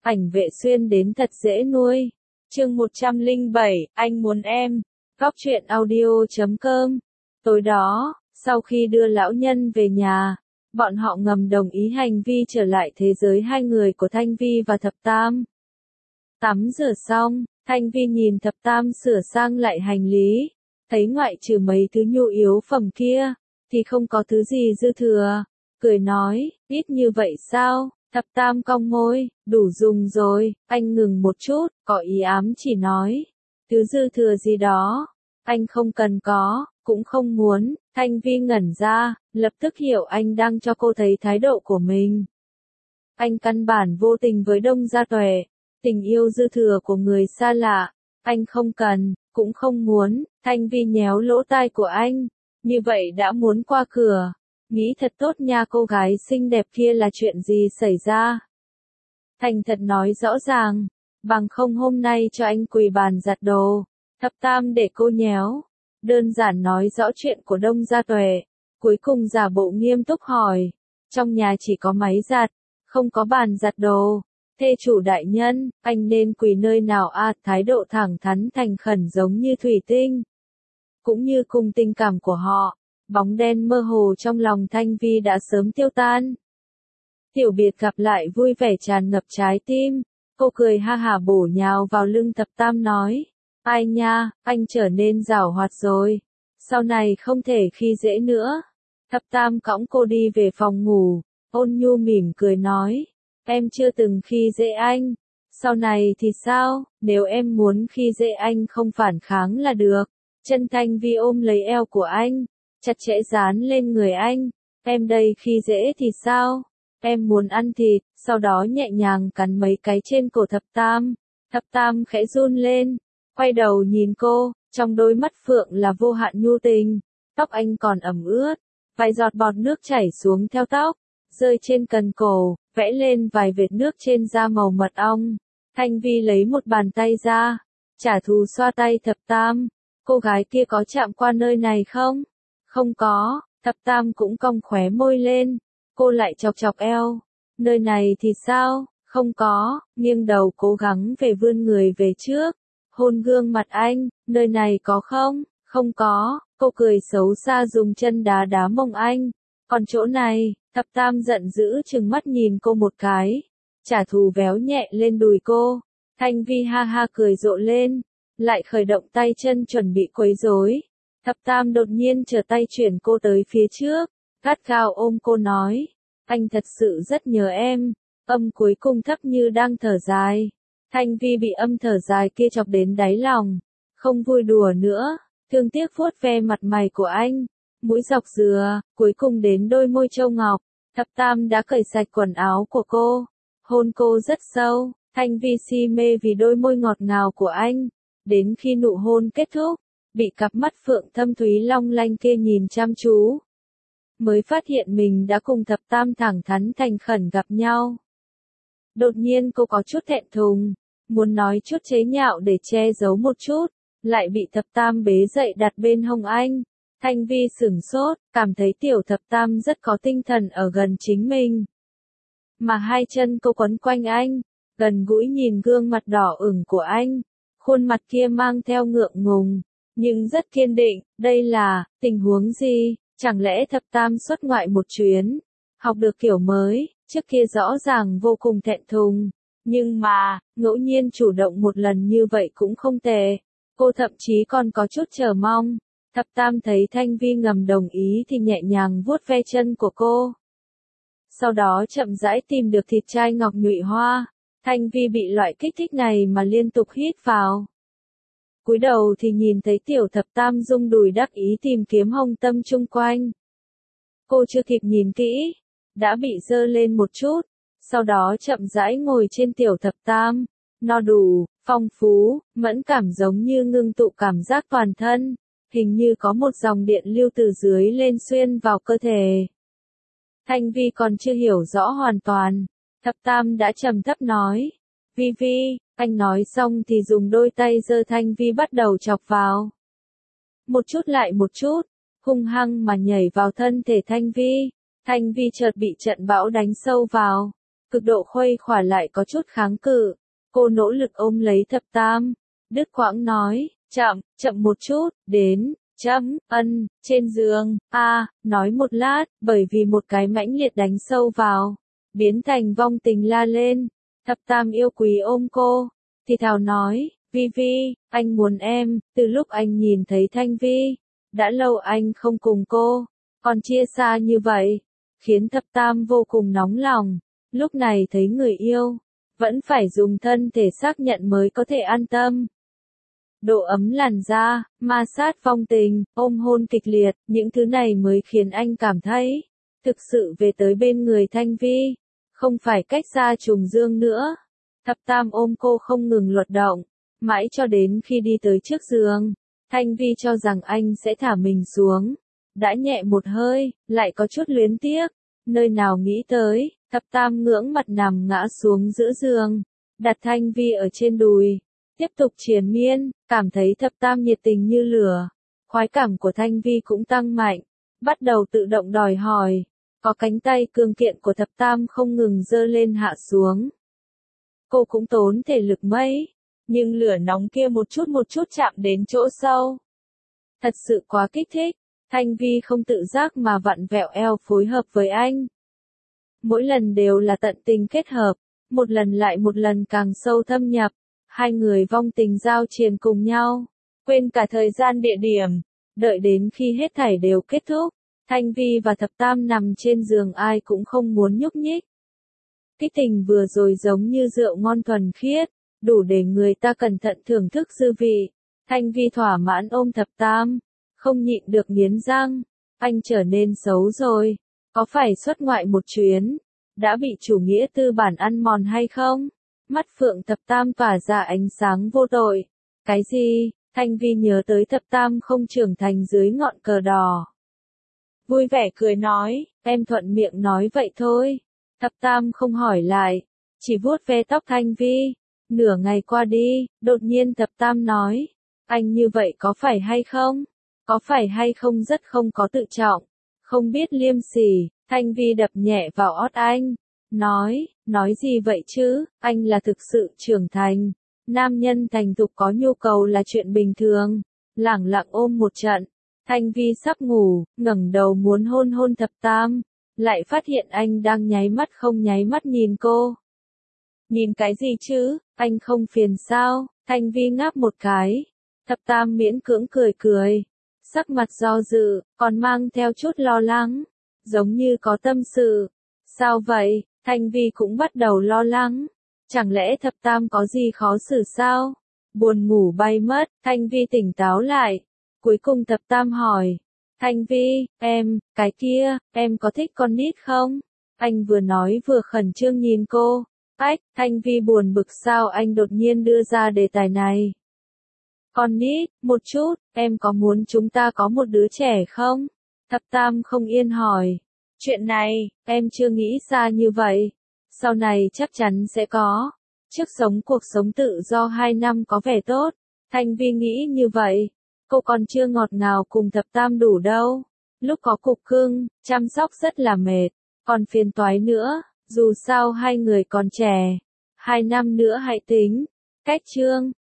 Ảnh Vệ Xuyên đến thật dễ nuôi. Chương 107, anh muốn em. Góc truyện audio.com. Tối đó, sau khi đưa lão nhân về nhà, bọn họ ngầm đồng ý hành vi trở lại thế giới hai người của Thanh Vi và Thập Tam. Tắm rửa xong, Thanh Vi nhìn Thập Tam sửa sang lại hành lý, thấy ngoại trừ mấy thứ nhu yếu phẩm kia, thì không có thứ gì dư thừa, cười nói, ít như vậy sao? Thập Tam cong môi, đủ dùng rồi. Anh ngừng một chút, có ý ám chỉ nói, thứ dư thừa gì đó, anh không cần có, cũng không muốn. Thanh Vi ngẩn ra, lập tức hiểu anh đang cho cô thấy thái độ của mình. Anh căn bản vô tình với Đông Gia Tuệ, tình yêu dư thừa của người xa lạ, anh không cần, cũng không muốn. Thanh Vi nhéo lỗ tai của anh, như vậy đã muốn qua cửa. Nghĩ thật tốt nha, cô gái xinh đẹp kia là chuyện gì xảy ra? Thành thật nói rõ ràng, bằng không hôm nay cho anh quỳ bàn giặt đồ. Thập Tam để cô nhéo, đơn giản nói rõ chuyện của Đông Gia Tuệ, cuối cùng giả bộ nghiêm túc hỏi, trong nhà chỉ có máy giặt, không có bàn giặt đồ. Thê chủ đại nhân, anh nên quỳ nơi nào à? Thái độ thẳng thắn thành khẩn giống như thủy tinh, cũng như cùng tình cảm của họ. Bóng đen mơ hồ trong lòng Thanh Vi đã sớm tiêu tan. Tiểu biệt gặp lại vui vẻ tràn ngập trái tim, cô cười ha hả bổ nhào vào lưng Thập Tam nói, ai nha, anh trở nên giảo hoạt rồi, sau này không thể khi dễ nữa. Thập Tam cõng cô đi về phòng ngủ, ôn nhu mỉm cười nói, em chưa từng khi dễ anh, sau này thì sao, nếu em muốn khi dễ anh không phản kháng là được. Chân Thanh Vi ôm lấy eo của anh, chặt chẽ dán lên người anh, em đây khi dễ thì sao? Em muốn ăn thịt, sau đó nhẹ nhàng cắn mấy cái trên cổ Thập Tam. Thập Tam khẽ run lên, quay đầu nhìn cô, trong đôi mắt phượng là vô hạn nhu tình. Tóc anh còn ẩm ướt, vài giọt bọt nước chảy xuống theo tóc, rơi trên cần cổ, vẽ lên vài vệt nước trên da màu mật ong. Thanh Vi lấy một bàn tay ra, trả thù xoa tay Thập Tam. Cô gái kia có chạm qua nơi này không? Không có. Thập Tam cũng cong khóe môi lên, cô lại chọc chọc eo. Nơi này thì sao? Không có. Nghiêng đầu cố gắng về vươn người về trước, hôn gương mặt anh, nơi này có không? Không có. Cô cười xấu xa dùng chân đá đá mông anh. Còn chỗ này, Thập Tam giận dữ trừng mắt nhìn cô một cái, trả thù véo nhẹ lên đùi cô. Thanh Vi ha ha cười rộ lên, lại khởi động tay chân chuẩn bị quấy rối. Thập Tam đột nhiên trở tay chuyển cô tới phía trước, gắt gao ôm cô nói, anh thật sự rất nhớ em. Âm cuối cùng thấp như đang thở dài. Thanh Vi bị âm thở dài kia chọc đến đáy lòng, không vui đùa nữa, thương tiếc vuốt ve mặt mày của anh, mũi dọc dừa, cuối cùng đến đôi môi châu ngọc. Thập Tam đã cởi sạch quần áo của cô, hôn cô rất sâu. Thanh Vi si mê vì đôi môi ngọt ngào của anh, đến khi nụ hôn kết thúc, bị cặp mắt phượng thâm thúy long lanh kia nhìn chăm chú, mới phát hiện mình đã cùng Thập Tam thẳng thắn thành khẩn gặp nhau. Đột nhiên cô có chút thẹn thùng, muốn nói chút chế nhạo để che giấu một chút, lại bị Thập Tam bế dậy đặt bên hông anh. Thanh Vi sửng sốt, cảm thấy tiểu Thập Tam rất có tinh thần ở gần chính mình, mà hai chân cô quấn quanh anh, gần gũi nhìn gương mặt đỏ ửng của anh, khuôn mặt kia mang theo ngượng ngùng, nhưng rất kiên định. Đây là tình huống gì? Chẳng lẽ Thập Tam xuất ngoại một chuyến, học được kiểu mới? Trước kia rõ ràng vô cùng thẹn thùng, nhưng mà, ngẫu nhiên chủ động một lần như vậy cũng không tệ. Cô thậm chí còn có chút chờ mong. Thập Tam thấy Thanh Vi ngầm đồng ý thì nhẹ nhàng vuốt ve chân của cô. Sau đó chậm rãi tìm được thịt trai ngọc nhụy hoa. Thanh Vi bị loại kích thích này mà liên tục hít vào. Cúi đầu thì nhìn thấy tiểu Thập Tam rung đùi đắc ý tìm kiếm hông tâm chung quanh. Cô chưa kịp nhìn kỹ, đã bị dơ lên một chút, sau đó chậm rãi ngồi trên tiểu Thập Tam, no đủ, phong phú, mẫn cảm giống như ngưng tụ cảm giác toàn thân, hình như có một dòng điện lưu từ dưới lên xuyên vào cơ thể. Thanh Vi còn chưa hiểu rõ hoàn toàn, Thập Tam đã trầm thấp nói, Vi Vi. Anh nói xong thì dùng đôi tay giơ Thanh Vi bắt đầu chọc vào. Một chút lại một chút, hung hăng mà nhảy vào thân thể Thanh Vi. Thanh Vi chợt bị trận bão đánh sâu vào, cực độ khuây khỏa lại có chút kháng cự. Cô nỗ lực ôm lấy thập tam, đứt quãng nói, chậm, chậm một chút, đến, trên giường, nói một lát, bởi vì một cái mãnh liệt đánh sâu vào, biến thành vong tình la lên. Thập tam yêu quý ôm cô, thì thào nói, Vi Vi, anh muốn em, từ lúc anh nhìn thấy Thanh Vi, đã lâu anh không cùng cô, còn chia xa như vậy, khiến thập tam vô cùng nóng lòng, lúc này thấy người yêu, vẫn phải dùng thân thể xác nhận mới có thể an tâm. Độ ấm làn da, ma sát vong tình, ôm hôn kịch liệt, những thứ này mới khiến anh cảm thấy, thực sự về tới bên người Thanh Vi, không phải cách xa trùng dương nữa. Thập tam ôm cô không ngừng luật động, mãi cho đến khi đi tới trước giường, Thanh Vi cho rằng anh sẽ thả mình xuống, đã nhẹ một hơi, lại có chút luyến tiếc, nơi nào nghĩ tới, thập tam ngưỡng mặt nằm ngã xuống giữa giường, đặt Thanh Vi ở trên đùi, tiếp tục triền miên, cảm thấy thập tam nhiệt tình như lửa, khoái cảm của Thanh Vi cũng tăng mạnh, bắt đầu tự động đòi hỏi, có cánh tay cương kiện của thập tam không ngừng giơ lên hạ xuống. Cô cũng tốn thể lực mấy, nhưng lửa nóng kia một chút chạm đến chỗ sâu. Thật sự quá kích thích, Thanh Vi không tự giác mà vặn vẹo eo phối hợp với anh. Mỗi lần đều là tận tình kết hợp, một lần lại một lần càng sâu thâm nhập, hai người vong tình giao triền cùng nhau, quên cả thời gian địa điểm, đợi đến khi hết thảy đều kết thúc, Thanh Vi và thập tam nằm trên giường ai cũng không muốn nhúc nhích. Kích tình vừa rồi giống như rượu ngon thuần khiết, đủ để người ta cẩn thận thưởng thức dư vị. Thanh Vi thỏa mãn ôm thập tam, không nhịn được nghiến răng, anh trở nên xấu rồi, có phải xuất ngoại một chuyến, đã bị chủ nghĩa tư bản ăn mòn hay không? Mắt phượng thập tam tỏa ra ánh sáng vô tội. Cái gì? Thanh Vi nhớ tới thập tam không trưởng thành dưới ngọn cờ đỏ. Vui vẻ cười nói, em thuận miệng nói vậy thôi. Thập tam không hỏi lại, chỉ vuốt ve tóc Thanh Vi. Nửa ngày qua đi, đột nhiên thập tam nói, anh như vậy có phải hay không? Có phải hay không rất không có tự trọng, không biết liêm sỉ. Thanh Vi đập nhẹ vào ót anh, nói gì vậy chứ, anh là thực sự trưởng thành. Nam nhân thành thục có nhu cầu là chuyện bình thường. Lẳng lặng ôm một trận, Thanh Vi sắp ngủ, ngẩng đầu muốn hôn hôn thập tam, lại phát hiện anh đang nháy mắt không nháy mắt nhìn cô. Nhìn cái gì chứ, anh không phiền sao? Thanh Vi ngáp một cái. Thập tam miễn cưỡng cười, sắc mặt do dự, còn mang theo chút lo lắng, giống như có tâm sự. Sao vậy? Thanh Vi cũng bắt đầu lo lắng. Chẳng lẽ thập tam có gì khó xử sao? Buồn ngủ bay mất, Thanh Vi tỉnh táo lại. Cuối cùng thập tam hỏi, Thanh Vi, cái kia, em có thích con nít không? Anh vừa nói vừa khẩn trương nhìn cô. Thanh Vi buồn bực sao anh đột nhiên đưa ra đề tài này. Con nít, một chút, em có muốn chúng ta có một đứa trẻ không? Thập tam không yên hỏi. Chuyện này, em chưa nghĩ xa như vậy. Sau này chắc chắn sẽ có. Trước sống cuộc sống tự do 2 năm có vẻ tốt. Thanh Vi nghĩ như vậy. Cô còn chưa ngọt ngào cùng thập tam đủ đâu. Lúc có cục cưng, chăm sóc rất là mệt. Còn phiền toái nữa, dù sao hai người còn trẻ. 2 năm nữa hãy tính. Cách chương.